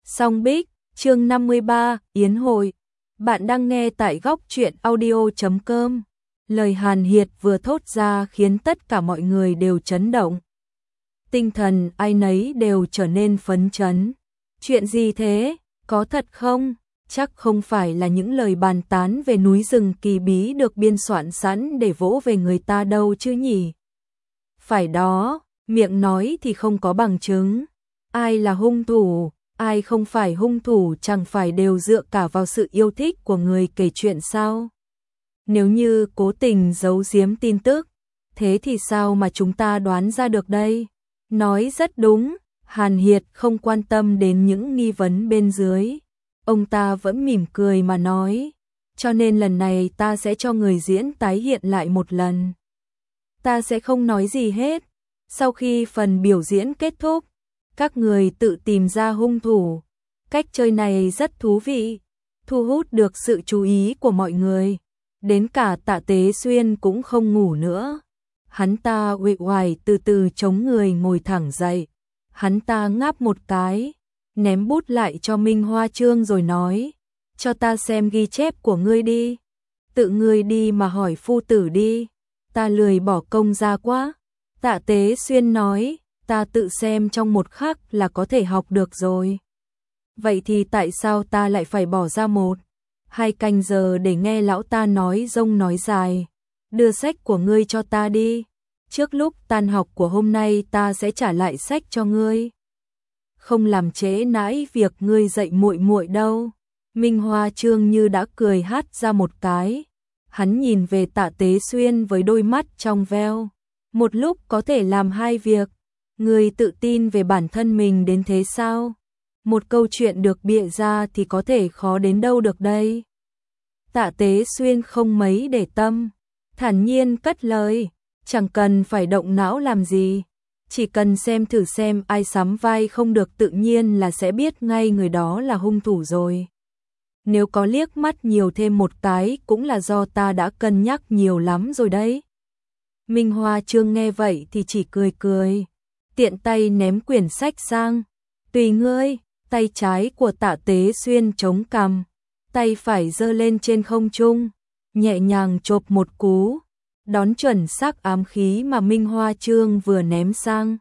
Song Bích, chương 53, Yến hội. Bạn đang nghe tại góc truyện audio.com. Lời Hàn Hiệt vừa thốt ra khiến tất cả mọi người đều chấn động. Tinh thần ai nấy đều trở nên phấn chấn. Chuyện gì thế? Có thật không? Chắc không phải là những lời bàn tán về núi rừng kỳ bí được biên soạn sẵn để vỗ về người ta đâu chứ nhỉ? Phải đó, miệng nói thì không có bằng chứng. Ai là hung thủ? Ai không phải hung thủ chẳng phải đều dựa cả vào sự yêu thích của người kể chuyện sao? Nếu như cố tình giấu giếm tin tức, thế thì sao mà chúng ta đoán ra được đây? Nói rất đúng, Hàn Hiệt không quan tâm đến những nghi vấn bên dưới. Ông ta vẫn mỉm cười mà nói, cho nên lần này ta sẽ cho người diễn tái hiện lại một lần. Ta sẽ không nói gì hết. Sau khi phần biểu diễn kết thúc, các người tự tìm ra hung thủ. Cách chơi này rất thú vị, thu hút được sự chú ý của mọi người. Đến cả Tạ Tế Xuyên cũng không ngủ nữa. Hắn ta uể oải từ từ chống người ngồi thẳng dậy. Hắn ta ngáp một cái, ném bút lại cho Minh Hoa Trương rồi nói, cho ta xem ghi chép của ngươi đi. Tự ngươi đi mà hỏi phu tử đi, ta lười bỏ công ra quá. Tạ Tế Xuyên nói, ta tự xem trong một khắc là có thể học được rồi. Vậy thì tại sao ta lại phải bỏ ra 1-2 canh giờ để nghe lão ta nói dông nói dài? Đưa sách của ngươi cho ta đi. Trước lúc tan học của hôm nay ta sẽ trả lại sách cho ngươi. Không làm trễ nãi việc ngươi dạy muội muội đâu. Minh Hoa Trương như đã cười hát ra một cái. Hắn nhìn về Tạ Tế Xuyên với đôi mắt trong veo. Một lúc có thể làm hai việc. Ngươi tự tin về bản thân mình đến thế sao? Một câu chuyện được bịa ra thì có thể khó đến đâu được đây. Tạ Tế Xuyên không mấy để tâm, thản nhiên cất lời, chẳng cần phải động não làm gì, chỉ cần xem thử xem ai sắm vai không được tự nhiên là sẽ biết ngay người đó là hung thủ rồi. Nếu có liếc mắt nhiều thêm một cái cũng là do ta đã cân nhắc nhiều lắm rồi đấy. Minh Hoa Trương nghe vậy thì chỉ cười cười, tiện tay ném quyển sách sang. Tùy ngươi. Tay trái của Tạ Tế Xuyên chống cằm, tay phải giơ lên trên không trung, nhẹ nhàng chộp một cú, đón chuẩn xác ám khí mà Minh Hoa Trương vừa ném sang.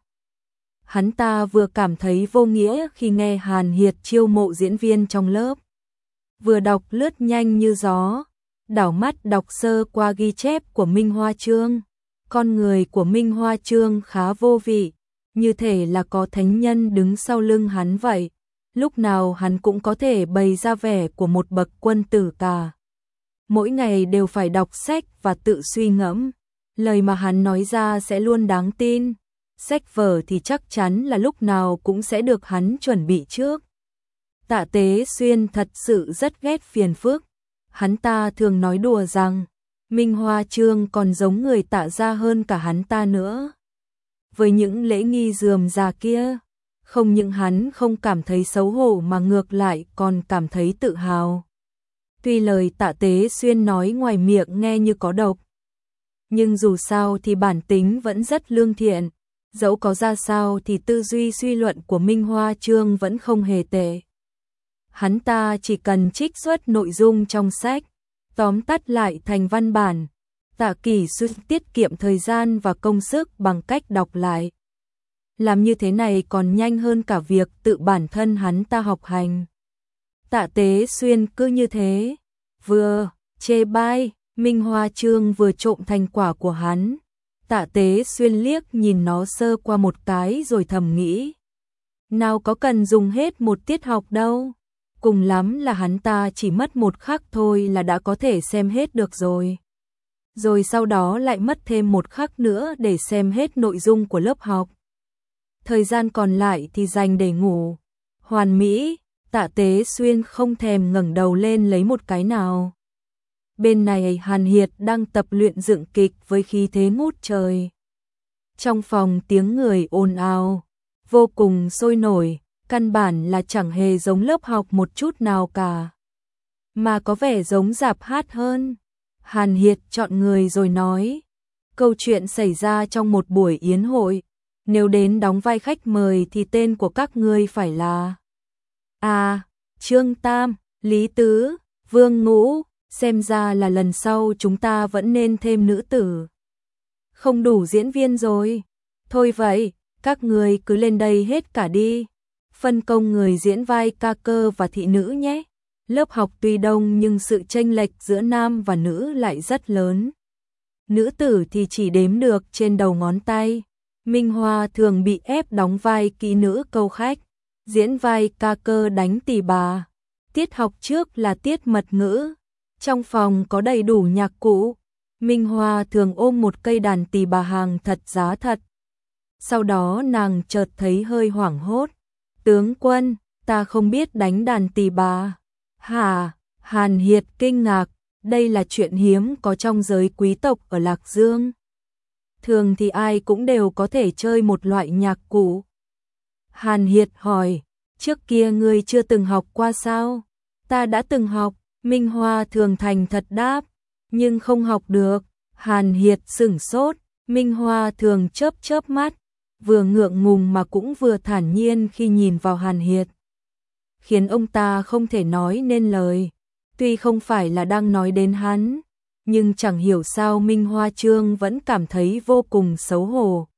Hắn ta vừa cảm thấy vô nghĩa khi nghe Hàn Hiệt chiêu mộ diễn viên trong lớp, vừa đọc lướt nhanh như gió, đảo mắt đọc sơ qua ghi chép của Minh Hoa Trương. Con người của Minh Hoa Trương khá vô vị, như thể là có thánh nhân đứng sau lưng hắn vậy. Lúc nào hắn cũng có thể bày ra vẻ của một bậc quân tử cả. Mỗi ngày đều phải đọc sách và tự suy ngẫm. Lời mà hắn nói ra sẽ luôn đáng tin. Sách vở thì chắc chắn là lúc nào cũng sẽ được hắn chuẩn bị trước. Tạ Tế Xuyên thật sự rất ghét phiền phức. Hắn ta thường nói đùa rằng Minh Hoa Trương còn giống người Tạ gia hơn cả hắn ta nữa. Với những lễ nghi rườm rà kia, không những hắn không cảm thấy xấu hổ mà ngược lại còn cảm thấy tự hào. Tuy lời Tạ Tế Xuyên nói ngoài miệng nghe như có độc, nhưng dù sao thì bản tính vẫn rất lương thiện. Dẫu có ra sao thì tư duy suy luận của Minh Hoa Trương vẫn không hề tệ. Hắn ta chỉ cần trích xuất nội dung trong sách, tóm tắt lại thành văn bản. Tạ Kỷ Xuyên tiết kiệm thời gian và công sức bằng cách đọc lại. Làm như thế này còn nhanh hơn cả việc tự bản thân hắn ta học hành. Tạ Tế Xuyên cứ như thế, vừa chê bai, Minh Hoa Trương vừa trộm thành quả của hắn. Tạ Tế Xuyên liếc nhìn nó sơ qua một cái rồi thầm nghĩ, nào có cần dùng hết một tiết học đâu. Cùng lắm là hắn ta chỉ mất một khắc thôi là đã có thể xem hết được rồi. Rồi sau đó lại mất thêm một khắc nữa để xem hết nội dung của lớp học. Thời gian còn lại thì dành để ngủ. Hoàn mỹ, Tạ Tế Xuyên không thèm ngẩng đầu lên lấy một cái nào. Bên này Hàn Hiệt đang tập luyện dựng kịch với khí thế ngút trời. Trong phòng tiếng người ồn ào, vô cùng sôi nổi, căn bản là chẳng hề giống lớp học một chút nào cả, mà có vẻ giống rạp hát hơn. Hàn Hiệt chọn người rồi nói, câu chuyện xảy ra trong một buổi yến hội. Nếu đến đóng vai khách mời thì tên của các ngươi phải là À, Trương Tam, Lý Tứ, Vương Ngũ, xem ra là lần sau chúng ta vẫn nên thêm nữ tử. Không đủ diễn viên rồi. Thôi vậy, các người cứ lên đây hết cả đi. Phân công người diễn vai ca cơ và thị nữ nhé. Lớp học tuy đông nhưng sự chênh lệch giữa nam và nữ lại rất lớn. Nữ tử thì chỉ đếm được trên đầu ngón tay. Minh Hoa thường bị ép đóng vai kỹ nữ câu khách, diễn vai ca cơ đánh tỳ bà. Tiết học trước là tiết mật ngữ. Trong phòng có đầy đủ nhạc cụ. Minh Hoa thường ôm một cây đàn tỳ bà hàng thật giá thật. Sau đó nàng chợt thấy hơi hoảng hốt. Tướng quân, ta không biết đánh đàn tỳ bà. Hả? Hàn Hiệt kinh ngạc, đây là chuyện hiếm có trong giới quý tộc ở Lạc Dương. Thường thì ai cũng đều có thể chơi một loại nhạc cụ. Hàn Hiệt hỏi, trước kia ngươi chưa từng học qua sao? Ta đã từng học, Minh Hoa thường thành thật đáp, nhưng không học được. Hàn Hiệt sửng sốt, Minh Hoa thường chớp chớp mắt, vừa ngượng ngùng mà cũng vừa thản nhiên khi nhìn vào Hàn Hiệt, khiến ông ta không thể nói nên lời. Tuy không phải là đang nói đến hắn, nhưng chẳng hiểu sao Minh Hoa Trương vẫn cảm thấy vô cùng xấu hổ.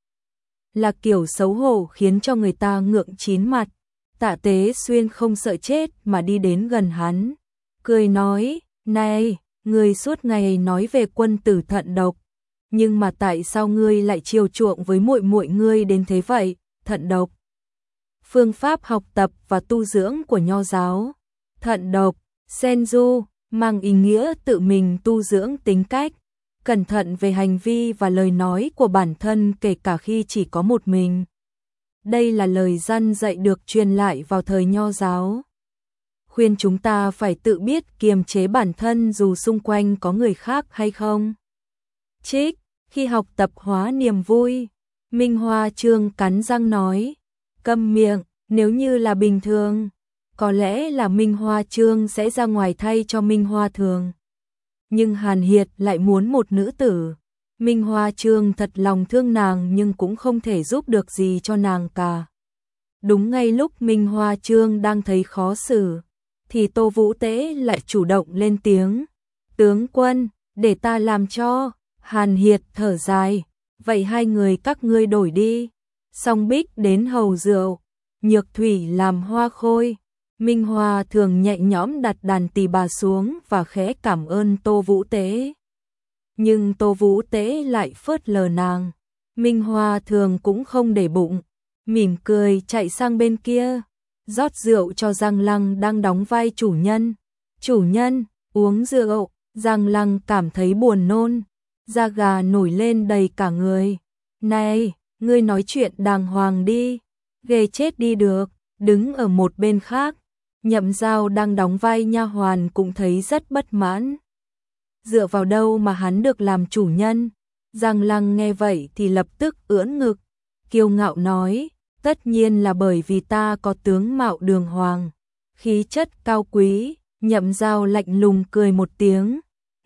Là kiểu xấu hổ khiến cho người ta ngượng chín mặt. Tạ Tế Xuyên không sợ chết mà đi đến gần hắn, cười nói, này, ngươi suốt ngày nói về quân tử thận độc, nhưng mà tại sao ngươi lại chiều chuộng với muội muội ngươi đến thế vậy? Thận độc, phương pháp học tập và tu dưỡng của Nho giáo. Thận độc, Senju, mang ý nghĩa tự mình tu dưỡng tính cách, cẩn thận về hành vi và lời nói của bản thân kể cả khi chỉ có một mình. Đây là lời răn dạy được truyền lại vào thời Nho giáo, khuyên chúng ta phải tự biết kiềm chế bản thân dù xung quanh có người khác hay không. Trích, khi học tập hóa niềm vui. Minh Hoa Trương cắn răng nói, câm miệng, nếu như là bình thường, có lẽ là Minh Hoa Trương sẽ ra ngoài thay cho Minh Hoa Thường. Nhưng Hàn Hiệt lại muốn một nữ tử. Minh Hoa Trương thật lòng thương nàng nhưng cũng không thể giúp được gì cho nàng cả. Đúng ngay lúc Minh Hoa Trương đang thấy khó xử, thì Tô Vũ Tế lại chủ động lên tiếng. Tướng quân, để ta làm cho. Hàn Hiệt thở dài, vậy hai người các ngươi đổi đi. Song Bích đến hầu rượu, Nhược Thủy làm hoa khôi. Minh Hoa thường nhẹ nhõm đặt đàn tỳ bà xuống và khẽ cảm ơn Tô Vũ Tế. Nhưng Tô Vũ Tế lại phớt lờ nàng. Minh Hoa thường cũng không để bụng, mỉm cười chạy sang bên kia, rót rượu cho Giang Lăng đang đóng vai chủ nhân. Chủ nhân, uống rượu. Giang Lăng cảm thấy buồn nôn, da gà nổi lên đầy cả người. Này, ngươi nói chuyện đàng hoàng đi, ghê chết đi được. Đứng ở một bên khác, Nhậm Giao đang đóng vai nha hoàn cũng thấy rất bất mãn. Dựa vào đâu mà hắn được làm chủ nhân? Giang Lăng nghe vậy thì lập tức ưỡn ngực, kiêu ngạo nói, tất nhiên là bởi vì ta có tướng mạo đường hoàng, khí chất cao quý. Nhậm Giao lạnh lùng cười một tiếng,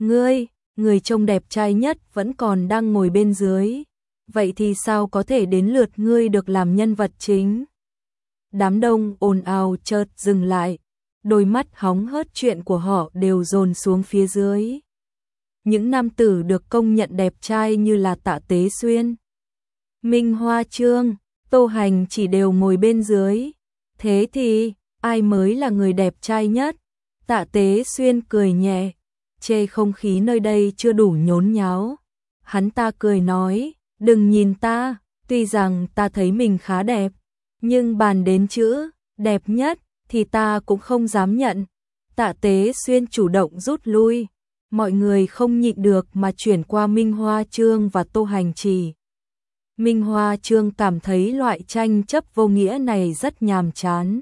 người trông đẹp trai nhất vẫn còn đang ngồi bên dưới, vậy thì sao có thể đến lượt ngươi được làm nhân vật chính? Đám đông ồn ào chợt dừng lại, đôi mắt hóng hớt chuyện của họ đều dồn xuống phía dưới. Những nam tử được công nhận đẹp trai như là Tạ Tế Xuyên, Minh Hoa Trương, Tô Hành chỉ đều ngồi bên dưới. Thế thì, ai mới là người đẹp trai nhất? Tạ Tế Xuyên cười nhẹ, chê không khí nơi đây chưa đủ nhốn nháo. Hắn ta cười nói, đừng nhìn ta, tuy rằng ta thấy mình khá đẹp, nhưng bàn đến chữ đẹp nhất thì ta cũng không dám nhận. Tạ Tế Xuyên chủ động rút lui, mọi người không nhịn được mà chuyển qua Minh Hoa Trương và Tô Hành Trì. Minh Hoa Trương cảm thấy loại tranh chấp vô nghĩa này rất nhàm chán.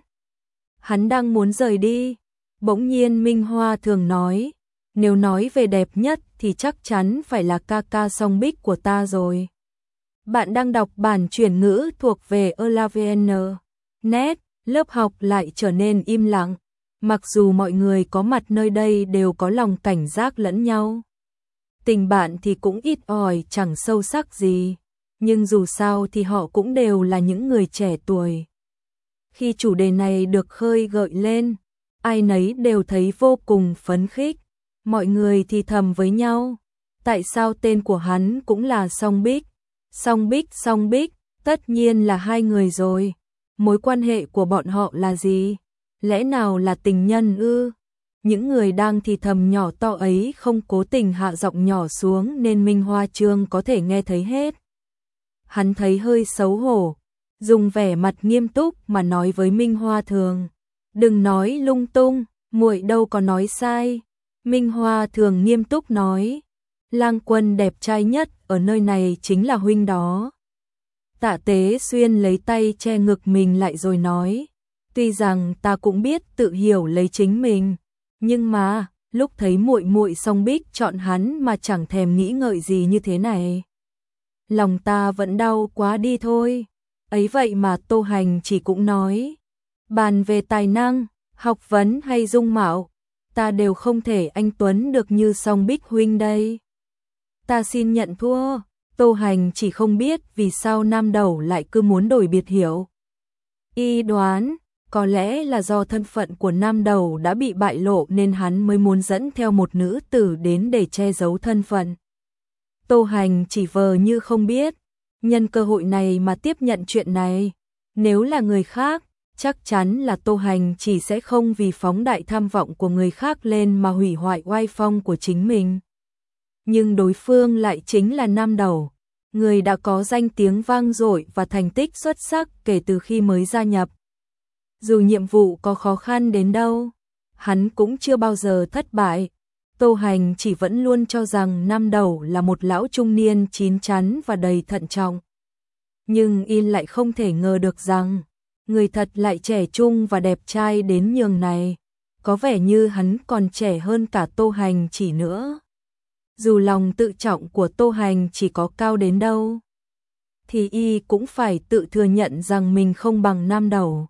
Hắn đang muốn rời đi, bỗng nhiên Minh Hoa thường nói, nếu nói về đẹp nhất thì chắc chắn phải là ca ca Song Bích của ta rồi. Bạn đang đọc bản chuyển ngữ thuộc về Elavn. Net, lớp học lại trở nên im lặng, mặc dù mọi người có mặt nơi đây đều có lòng cảnh giác lẫn nhau. Tình bạn thì cũng ít ỏi chẳng sâu sắc gì, nhưng dù sao thì họ cũng đều là những người trẻ tuổi. Khi chủ đề này được khơi gợi lên, ai nấy đều thấy vô cùng phấn khích. Mọi người thì thầm với nhau, tại sao tên của hắn cũng là Song Bích? Song Bích, tất nhiên là hai người rồi. Mối quan hệ của bọn họ là gì? Lẽ nào là tình nhân ư? Những người đang thì thầm nhỏ to ấy không cố tình hạ giọng nhỏ xuống nên Minh Hoa Trương có thể nghe thấy hết. Hắn thấy hơi xấu hổ, dùng vẻ mặt nghiêm túc mà nói với Minh Hoa Thường, đừng nói lung tung, muội đâu có nói sai. Minh Hoa Thường nghiêm túc nói, Lang Quân đẹp trai nhất ở nơi này chính là huynh đó. Tạ Tế Xuyên lấy tay che ngực mình lại rồi nói, tuy rằng ta cũng biết tự hiểu lấy chính mình, nhưng mà lúc thấy muội muội Song Bích chọn hắn mà chẳng thèm nghĩ ngợi gì như thế này, lòng ta vẫn đau quá đi thôi. Ấy vậy mà Tô Hành chỉ cũng nói, bàn về tài năng, học vấn hay dung mạo, ta đều không thể anh tuấn được như Song Bích huynh đây. Ta xin nhận thua. Tô Hành chỉ không biết vì sao Nam Đầu lại cứ muốn đổi biệt hiệu. Y đoán, có lẽ là do thân phận của Nam Đầu đã bị bại lộ nên hắn mới muốn dẫn theo một nữ tử đến để che giấu thân phận. Tô Hành chỉ vờ như không biết, nhân cơ hội này mà tiếp nhận chuyện này. Nếu là người khác, chắc chắn là Tô Hành chỉ sẽ không vì phóng đại tham vọng của người khác lên mà hủy hoại oai phong của chính mình. Nhưng đối phương lại chính là Nam Đầu, người đã có danh tiếng vang dội và thành tích xuất sắc kể từ khi mới gia nhập. Dù nhiệm vụ có khó khăn đến đâu, hắn cũng chưa bao giờ thất bại. Tô Hành chỉ vẫn luôn cho rằng Nam Đầu là một lão trung niên chín chắn và đầy thận trọng. Nhưng y lại không thể ngờ được rằng, người thật lại trẻ trung và đẹp trai đến nhường này. Có vẻ như hắn còn trẻ hơn cả Tô Hành chỉ nữa. Dù lòng tự trọng của Tô Hành chỉ có cao đến đâu, thì y cũng phải tự thừa nhận rằng mình không bằng Nam Đầu.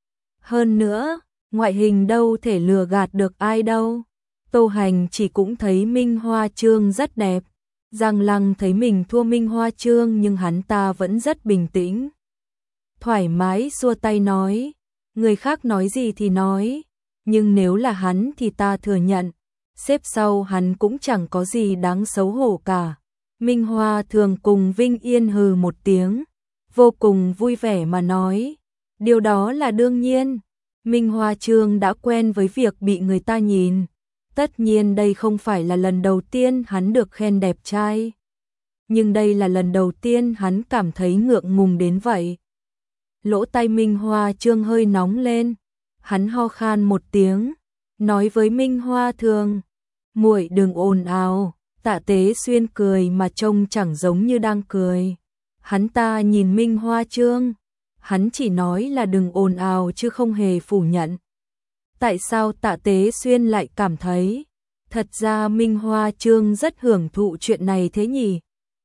Hơn nữa, ngoại hình đâu thể lừa gạt được ai đâu. Tô Hành chỉ cũng thấy Minh Hoa Trương rất đẹp. Giang Lăng thấy mình thua Minh Hoa Trương nhưng hắn ta vẫn rất bình tĩnh. Thoải mái xua tay nói, người khác nói gì thì nói, nhưng nếu là hắn thì ta thừa nhận. Xếp sau hắn cũng chẳng có gì đáng xấu hổ cả. Minh Hoa Thường cùng Vinh Yên hừ một tiếng, vô cùng vui vẻ mà nói, điều đó là đương nhiên. Minh Hoa Trương đã quen với việc bị người ta nhìn. Tất nhiên đây không phải là lần đầu tiên hắn được khen đẹp trai. Nhưng đây là lần đầu tiên hắn cảm thấy ngượng ngùng đến vậy. Lỗ tai Minh Hoa Trương hơi nóng lên. Hắn ho khan một tiếng, nói với Minh Hoa Thường, muội đừng ồn ào. Tạ Tế Xuyên cười mà trông chẳng giống như đang cười. Hắn ta nhìn Minh Hoa Trương, hắn chỉ nói là đừng ồn ào chứ không hề phủ nhận. Tại sao Tạ Tế Xuyên lại cảm thấy, thật ra Minh Hoa Trương rất hưởng thụ chuyện này thế nhỉ?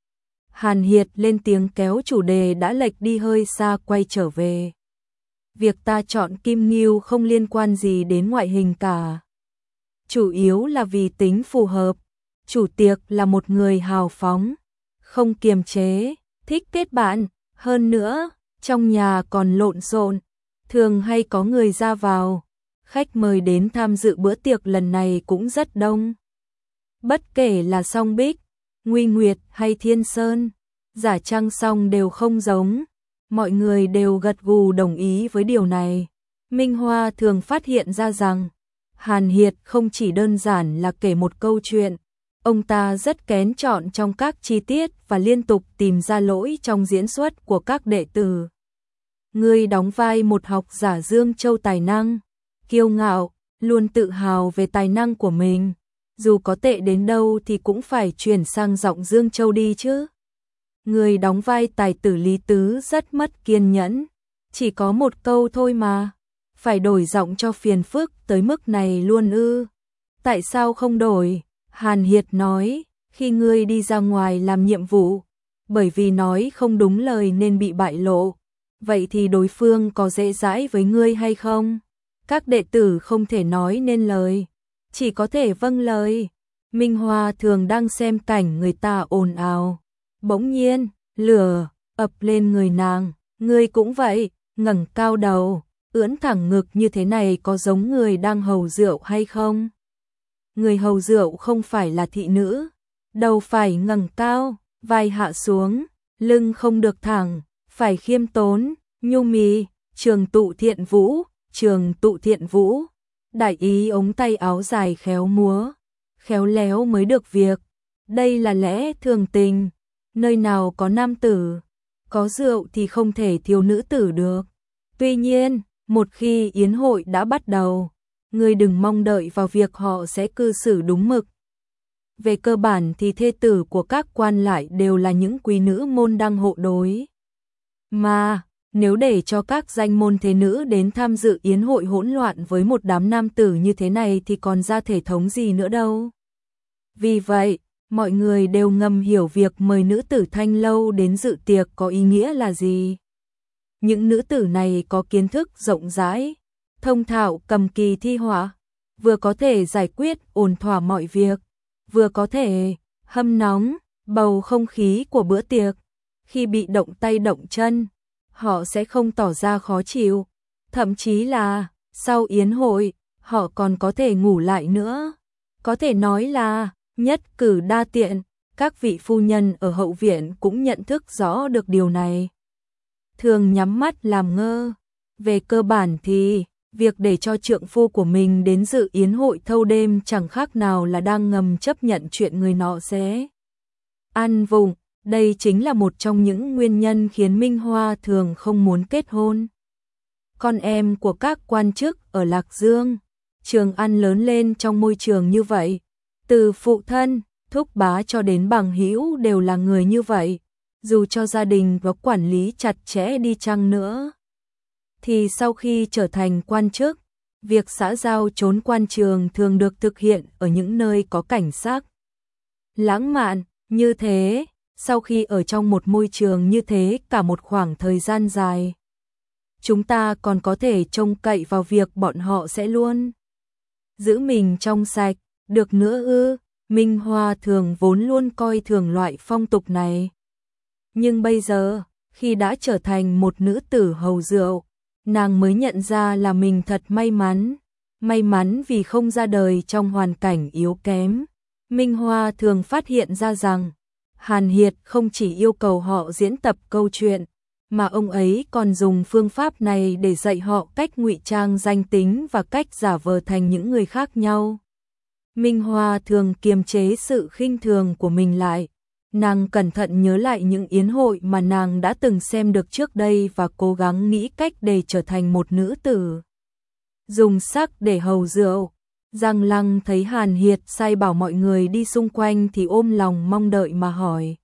Hàn Hiệt lên tiếng kéo chủ đề đã lệch đi hơi xa quay trở về. Việc ta chọn Kim Ngưu không liên quan gì đến ngoại hình cả. Chủ yếu là vì tính phù hợp. Chủ tiệc là một người hào phóng, không kiềm chế, thích kết bạn. Hơn nữa, trong nhà còn lộn xộn, thường hay có người ra vào. Khách mời đến tham dự bữa tiệc lần này cũng rất đông. Bất kể là Song Bích, Nguy Nguyệt hay Thiên Sơn, Giả Trăng Song đều không giống. Mọi người đều gật gù đồng ý với điều này. Minh Hoa Thường phát hiện ra rằng, Hàn Hiệt không chỉ đơn giản là kể một câu chuyện. Ông ta rất kén chọn trong các chi tiết và liên tục tìm ra lỗi trong diễn xuất của các đệ tử. Người đóng vai một học giả Dương Châu tài năng, kiêu ngạo, luôn tự hào về tài năng của mình. Dù có tệ đến đâu thì cũng phải chuyển sang giọng Dương Châu đi chứ. Người đóng vai tài tử Lý Tứ rất mất kiên nhẫn. Chỉ có một câu thôi mà. Phải đổi giọng cho phiền phức tới mức này luôn ư? Tại sao không đổi? Hàn Hiệt nói, khi ngươi đi ra ngoài làm nhiệm vụ, bởi vì nói không đúng lời nên bị bại lộ. Vậy thì đối phương có dễ dãi với ngươi hay không? Các đệ tử không thể nói nên lời, chỉ có thể vâng lời. Minh Hoa Thường đang xem cảnh người ta ồn ào. Bỗng nhiên, lửa ập lên người nàng, ngươi cũng vậy, ngẩng cao đầu, ưỡn thẳng ngực như thế này có giống người đang hầu rượu hay không? Người hầu rượu không phải là thị nữ, đầu phải ngẩng cao, vai hạ xuống, lưng không được thẳng, phải khiêm tốn, nhu mì, trường tụ thiện vũ, trường tụ thiện vũ. Đại ý ống tay áo dài khéo múa, khéo léo mới được việc. Đây là lẽ thường tình, nơi nào có nam tử, có rượu thì không thể thiếu nữ tử được. Tuy nhiên, một khi yến hội đã bắt đầu, người đừng mong đợi vào việc họ sẽ cư xử đúng mực. Về cơ bản thì thê tử của các quan lại đều là những quý nữ môn đăng hộ đối. Mà, nếu để cho các danh môn thế nữ đến tham dự yến hội hỗn loạn với một đám nam tử như thế này thì còn ra thể thống gì nữa đâu. Vì vậy, mọi người đều ngầm hiểu việc mời nữ tử Thanh Lâu đến dự tiệc có ý nghĩa là gì. Những nữ tử này có kiến thức rộng rãi, thông thạo cầm kỳ thi họa, vừa có thể giải quyết ổn thỏa mọi việc, vừa có thể hâm nóng bầu không khí của bữa tiệc. Khi bị động tay động chân, họ sẽ không tỏ ra khó chịu, thậm chí là sau yến hội, họ còn có thể ngủ lại nữa. Có thể nói là nhất cử đa tiện, các vị phu nhân ở hậu viện cũng nhận thức rõ được điều này. Thường nhắm mắt làm ngơ. Về cơ bản thì, việc để cho trượng phu của mình đến dự yến hội thâu đêm chẳng khác nào là đang ngầm chấp nhận chuyện người nọ sẽ ăn vụng. Đây chính là một trong những nguyên nhân khiến Minh Hoa thường không muốn kết hôn. Con em của các quan chức ở Lạc Dương, Trường An lớn lên trong môi trường như vậy. Từ phụ thân, thúc bá cho đến bằng hữu đều là người như vậy. Dù cho gia đình có quản lý chặt chẽ đi chăng nữa, thì sau khi trở thành quan chức, việc xã giao trốn quan trường thường được thực hiện ở những nơi có cảnh sắc lãng mạn như thế. Sau khi ở trong một môi trường như thế cả một khoảng thời gian dài, chúng ta còn có thể trông cậy vào việc bọn họ sẽ luôn giữ mình trong sạch, được nữa ư? Minh Hoa thường vốn luôn coi thường loại phong tục này. Nhưng bây giờ, khi đã trở thành một nữ tử hầu rượu, nàng mới nhận ra là mình thật may mắn. May mắn vì không ra đời trong hoàn cảnh yếu kém. Minh Hoa thường phát hiện ra rằng, Hàn Hiệt không chỉ yêu cầu họ diễn tập câu chuyện, mà ông ấy còn dùng phương pháp này để dạy họ cách ngụy trang danh tính và cách giả vờ thành những người khác nhau. Minh Hoa thường kiềm chế sự khinh thường của mình lại. Nàng cẩn thận nhớ lại những yến hội mà nàng đã từng xem được trước đây và cố gắng nghĩ cách để trở thành một nữ tử dùng sắc để hầu rượu. Giang Lăng thấy Hàn Hiệt sai bảo mọi người đi xung quanh thì ôm lòng mong đợi mà hỏi.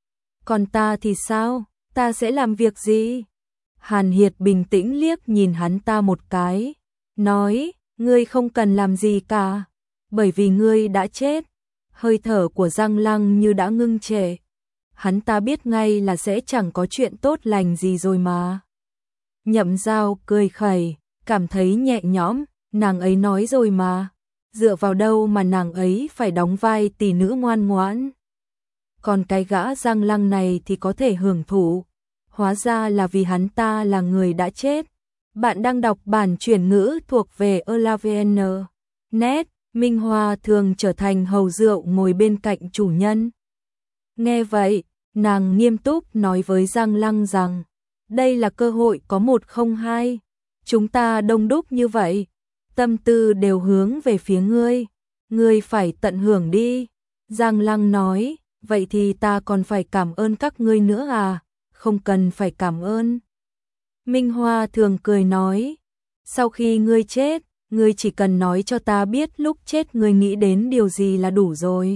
Còn ta thì sao? Ta sẽ làm việc gì? Hàn Hiệt bình tĩnh liếc nhìn hắn ta một cái, nói, ngươi không cần làm gì cả, bởi vì ngươi đã chết. Hơi thở của Giang Lăng như đã ngưng trệ. Hắn ta biết ngay là sẽ chẳng có chuyện tốt lành gì rồi mà. Nhậm Giao cười khẩy, cảm thấy nhẹ nhõm, nàng ấy nói rồi mà. Dựa vào đâu mà nàng ấy phải đóng vai tỷ nữ ngoan ngoãn. Còn cái gã Giang Lăng này thì có thể hưởng thụ. Hóa ra là vì hắn ta là người đã chết. Bạn đang đọc bản chuyển ngữ thuộc về ELAVN. Net, Minh Hoa thường trở thành hầu rượu ngồi bên cạnh chủ nhân. Nghe vậy, nàng nghiêm túc nói với Giang Lăng rằng, đây là cơ hội có một không hai. Chúng ta đông đúc như vậy, tâm tư đều hướng về phía ngươi. Ngươi phải tận hưởng đi. Giang Lăng nói, vậy thì ta còn phải cảm ơn các ngươi nữa à? Không cần phải cảm ơn. Minh Hoa thường cười nói, sau khi ngươi chết, ngươi chỉ cần nói cho ta biết lúc chết ngươi nghĩ đến điều gì là đủ rồi.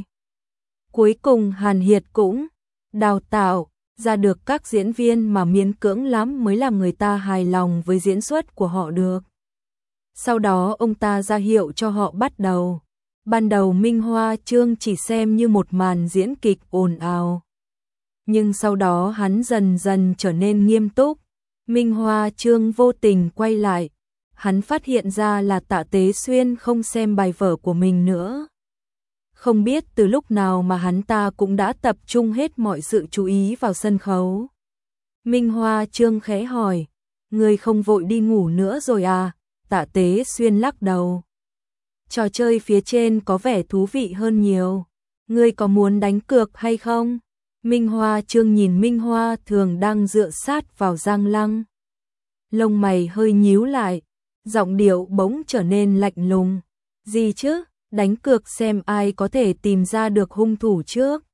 Cuối cùng Hàn Hiệt cũng đào tạo ra được các diễn viên mà miễn cưỡng lắm mới làm người ta hài lòng với diễn xuất của họ được. Sau đó ông ta ra hiệu cho họ bắt đầu. Ban đầu Minh Hoa Trương chỉ xem như một màn diễn kịch ồn ào. Nhưng sau đó hắn dần dần trở nên nghiêm túc. Minh Hoa Trương vô tình quay lại. Hắn phát hiện ra là Tạ Tế Xuyên không xem bài vở của mình nữa. Không biết từ lúc nào mà hắn ta cũng đã tập trung hết mọi sự chú ý vào sân khấu. Minh Hoa Trương khẽ hỏi, ngươi không vội đi ngủ nữa rồi à? Tạ Tế Xuyên lắc đầu. Trò chơi phía trên có vẻ thú vị hơn nhiều. Ngươi có muốn đánh cược hay không? Minh Hoa Trương nhìn Minh Hoa Thường đang dựa sát vào Giang Lăng. Lông mày hơi nhíu lại, giọng điệu bỗng trở nên lạnh lùng. Gì chứ? Đánh cược xem ai có thể tìm ra được hung thủ trước.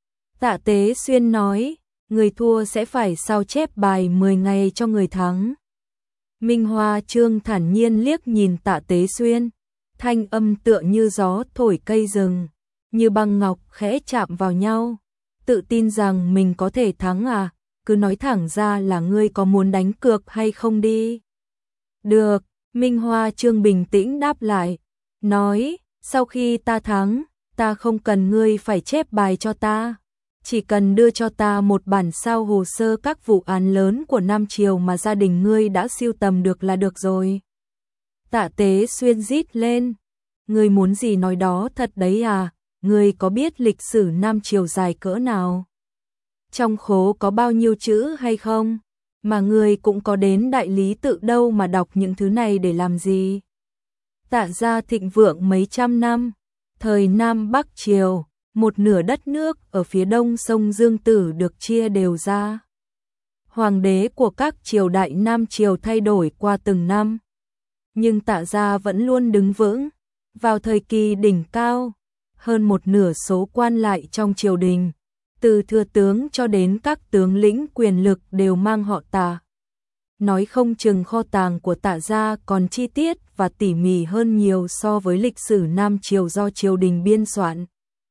Tạ Tế Xuyên nói, người thua sẽ phải sao chép bài 10 ngày cho người thắng. Minh Hoa Trương thản nhiên liếc nhìn Tạ Tế Xuyên, thanh âm tựa như gió thổi cây rừng, như băng ngọc khẽ chạm vào nhau. Tự tin rằng mình có thể thắng à? Cứ nói thẳng ra là ngươi có muốn đánh cược hay không đi. Được, Minh Hoa Trương bình tĩnh đáp lại, nói, sau khi ta thắng, ta không cần ngươi phải chép bài cho ta. Chỉ cần đưa cho ta một bản sao hồ sơ các vụ án lớn của Nam Triều mà gia đình ngươi đã sưu tầm được là được rồi. Tạ Tế Xuyên rít lên, ngươi muốn gì nói đó thật đấy à? Ngươi có biết lịch sử Nam Triều dài cỡ nào? Trong khố có bao nhiêu chữ hay không? Mà ngươi cũng có đến đại lý tự đâu mà đọc những thứ này để làm gì? Tạ gia thịnh vượng mấy trăm năm, thời Nam Bắc Triều, một nửa đất nước ở phía đông sông Dương Tử được chia đều ra. Hoàng đế của các triều đại Nam Triều thay đổi qua từng năm, nhưng Tạ gia vẫn luôn đứng vững. Vào thời kỳ đỉnh cao, hơn một nửa số quan lại trong triều đình, từ thừa tướng cho đến các tướng lĩnh quyền lực đều mang họ Tạ. Nói không chừng kho tàng của Tạ gia còn chi tiết và tỉ mỉ hơn nhiều so với lịch sử Nam Triều do triều đình biên soạn.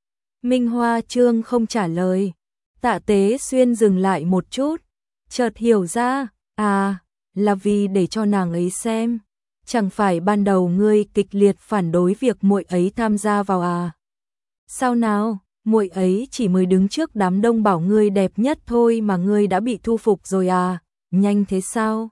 Minh Hoa Trương không trả lời. Tạ Tế Xuyên dừng lại một chút, chợt hiểu ra, à, là vì để cho nàng ấy xem. Chẳng phải ban đầu ngươi kịch liệt phản đối việc muội ấy tham gia vào à? Sao nào, muội ấy chỉ mới đứng trước đám đông bảo ngươi đẹp nhất thôi mà ngươi đã bị thu phục rồi à? Nhanh thế sao?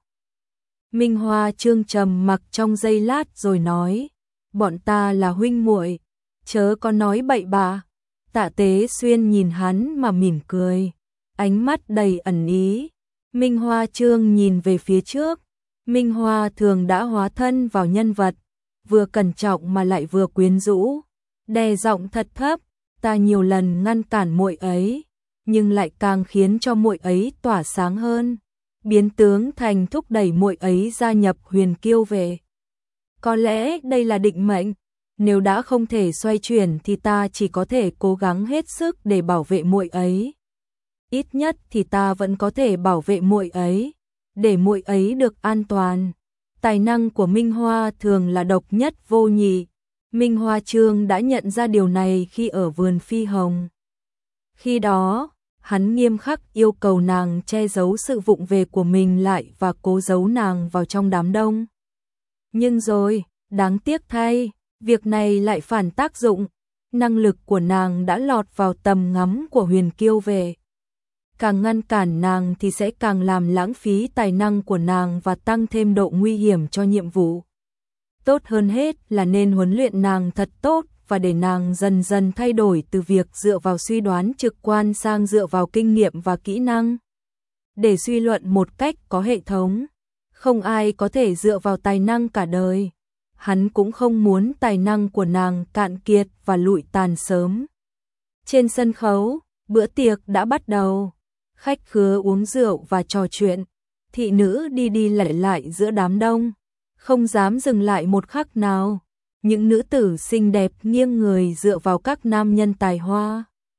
Minh Hoa Trương trầm mặc trong giây lát rồi nói, bọn ta là huynh muội, chớ có nói bậy bạ. Tạ Tế Xuyên nhìn hắn mà mỉm cười, ánh mắt đầy ẩn ý. Minh Hoa Trương nhìn về phía trước, Minh Hoa Thường đã hóa thân vào nhân vật, vừa cẩn trọng mà lại vừa quyến rũ, đè giọng thật thấp, ta nhiều lần ngăn cản muội ấy, nhưng lại càng khiến cho muội ấy tỏa sáng hơn, biến tướng thành thúc đẩy muội ấy gia nhập Huyền Kiêu về. Có lẽ đây là định mệnh, nếu đã không thể xoay chuyển thì ta chỉ có thể cố gắng hết sức để bảo vệ muội ấy. Ít nhất thì ta vẫn có thể bảo vệ muội ấy, để muội ấy được an toàn. Tài năng của Minh Hoa Thường là độc nhất vô nhị. Minh Hoa Trương đã nhận ra điều này khi ở vườn Phi Hồng. Khi đó, hắn nghiêm khắc yêu cầu nàng che giấu sự vụng về của mình lại và cố giấu nàng vào trong đám đông. Nhưng rồi, đáng tiếc thay, việc này lại phản tác dụng. Năng lực của nàng đã lọt vào tầm ngắm của Huyền Kiêu về. Càng ngăn cản nàng thì sẽ càng làm lãng phí tài năng của nàng và tăng thêm độ nguy hiểm cho nhiệm vụ. Tốt hơn hết là nên huấn luyện nàng thật tốt và để nàng dần dần thay đổi từ việc dựa vào suy đoán trực quan sang dựa vào kinh nghiệm và kỹ năng. Để suy luận một cách có hệ thống, không ai có thể dựa vào tài năng cả đời. Hắn cũng không muốn tài năng của nàng cạn kiệt và lụi tàn sớm. Trên sân khấu, bữa tiệc đã bắt đầu. Khách khứa uống rượu và trò chuyện. Thị nữ đi đi lại lại giữa đám đông, không dám dừng lại một khắc nào. Những nữ tử xinh đẹp nghiêng người dựa vào các nam nhân tài hoa,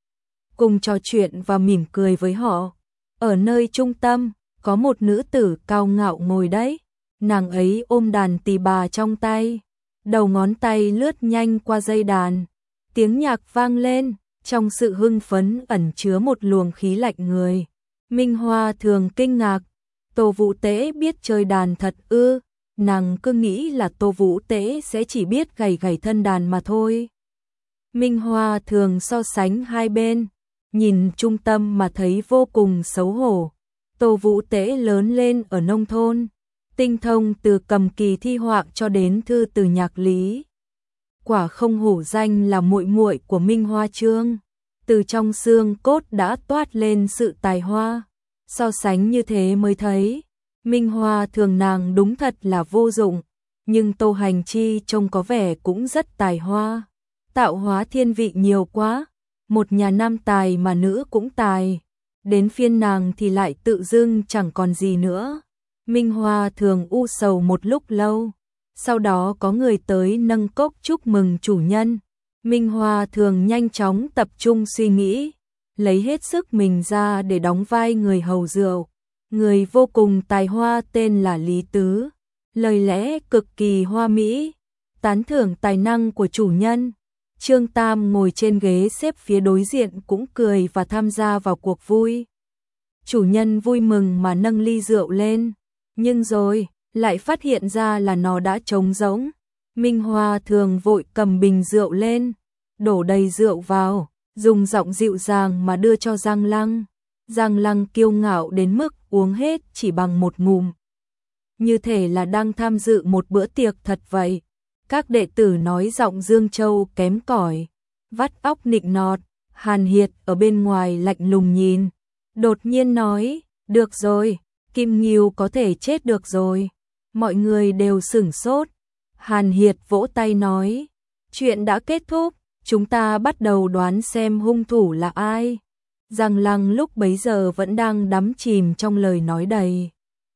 cùng trò chuyện và mỉm cười với họ. Ở nơi trung tâm, có một nữ tử cao ngạo ngồi đấy. Nàng ấy ôm đàn tỳ bà trong tay, đầu ngón tay lướt nhanh qua dây đàn. Tiếng nhạc vang lên, trong sự hưng phấn ẩn chứa một luồng khí lạnh người. Minh Hoa Thường kinh ngạc, Tô Vũ Tế biết chơi đàn thật ư? Nàng cứ nghĩ là Tô Vũ Tế sẽ chỉ biết gảy gảy thân đàn mà thôi. Minh Hoa Thường so sánh hai bên, nhìn trung tâm mà thấy vô cùng xấu hổ. Tô Vũ Tế lớn lên ở nông thôn, tinh thông từ cầm kỳ thi họa cho đến thư từ nhạc lý. Quả không hổ danh là muội muội của Minh Hoa Trương, từ trong xương cốt đã toát lên sự tài hoa. So sánh như thế mới thấy, Minh Hoa thường nàng đúng thật là vô dụng, nhưng Tô Hành Chi trông có vẻ cũng rất tài hoa. Tạo hóa thiên vị nhiều quá, một nhà nam tài mà nữ cũng tài. Đến phiên nàng thì lại tự dưng chẳng còn gì nữa. Minh Hoa thường u sầu một lúc lâu, sau đó có người tới nâng cốc chúc mừng chủ nhân. Minh Hoa thường nhanh chóng tập trung suy nghĩ, lấy hết sức mình ra để đóng vai người hầu rượu. Người vô cùng tài hoa tên là Lý Tứ, lời lẽ cực kỳ hoa mỹ, tán thưởng tài năng của chủ nhân. Trương Tam ngồi trên ghế xếp phía đối diện cũng cười và tham gia vào cuộc vui. Chủ nhân vui mừng mà nâng ly rượu lên, nhưng rồi lại phát hiện ra là nó đã trống rỗng. Minh Hoa thường vội cầm bình rượu lên, đổ đầy rượu vào, dùng giọng dịu dàng mà đưa cho Giang Lăng. Giang Lăng kiêu ngạo đến mức uống hết chỉ bằng một ngụm, như thể là đang tham dự một bữa tiệc thật vậy. Các đệ tử nói giọng Dương Châu kém cỏi, vắt óc nịnh nọt. Hàn Hiệt ở bên ngoài lạnh lùng nhìn, đột nhiên nói, được rồi, Kim Ngưu có thể chết được rồi. Mọi người đều sửng sốt. Hàn Hiệt vỗ tay nói, chuyện đã kết thúc, chúng ta bắt đầu đoán xem hung thủ là ai. Giang Lăng lúc bấy giờ vẫn đang đắm chìm trong lời nói đầy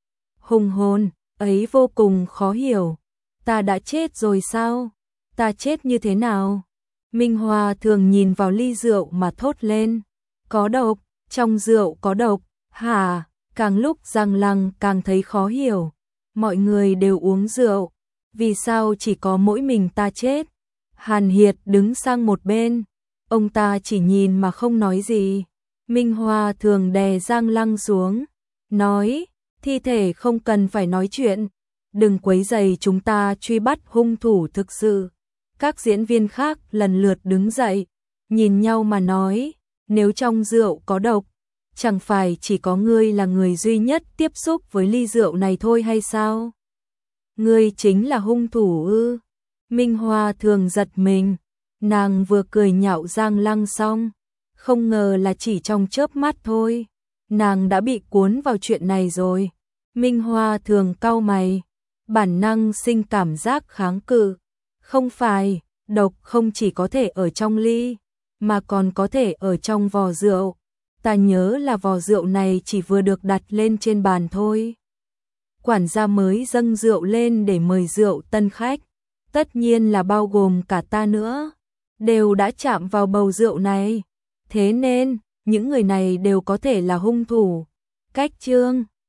hùng hồn, ấy vô cùng khó hiểu. Ta đã chết rồi sao? Ta chết như thế nào? Minh Hoa thường nhìn vào ly rượu mà thốt lên, có độc, trong rượu có độc, hả? Càng lúc Giang Lăng càng thấy khó hiểu. Mọi người đều uống rượu, vì sao chỉ có mỗi mình ta chết? Hàn Hiệt đứng sang một bên, ông ta chỉ nhìn mà không nói gì. Minh Hoa thường đè Giang Lăng xuống, nói, thi thể không cần phải nói chuyện, đừng quấy rầy chúng ta truy bắt hung thủ thực sự. Các diễn viên khác lần lượt đứng dậy, nhìn nhau mà nói, nếu trong rượu có độc, chẳng phải chỉ có ngươi là người duy nhất tiếp xúc với ly rượu này thôi hay sao? Ngươi chính là hung thủ ư? Minh Hoa thường giật mình, nàng vừa cười nhạo Giang Lăng xong, không ngờ là chỉ trong chớp mắt thôi, nàng đã bị cuốn vào chuyện này rồi. Minh Hoa thường cau mày, bản năng sinh cảm giác kháng cự. Không phải, độc không chỉ có thể ở trong ly, mà còn có thể ở trong vò rượu. Ta nhớ là vò rượu này chỉ vừa được đặt lên trên bàn thôi. Quản gia mới dâng rượu lên để mời rượu tân khách, tất nhiên là bao gồm cả ta nữa, đều đã chạm vào bầu rượu này. Thế nên, những người này đều có thể là hung thủ. Cách chương